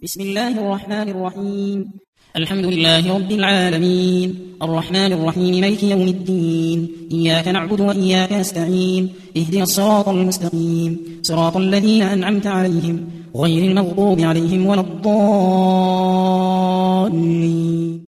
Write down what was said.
بسم الله الرحمن الرحيم. الحمد لله رب العالمين، الرحمن الرحيم، مالك يوم الدين، إياك نعبد وإياك نستعين، اهدنا الصراط المستقيم، صراط الذين أنعمت عليهم غير المغضوب عليهم ولا الضالين.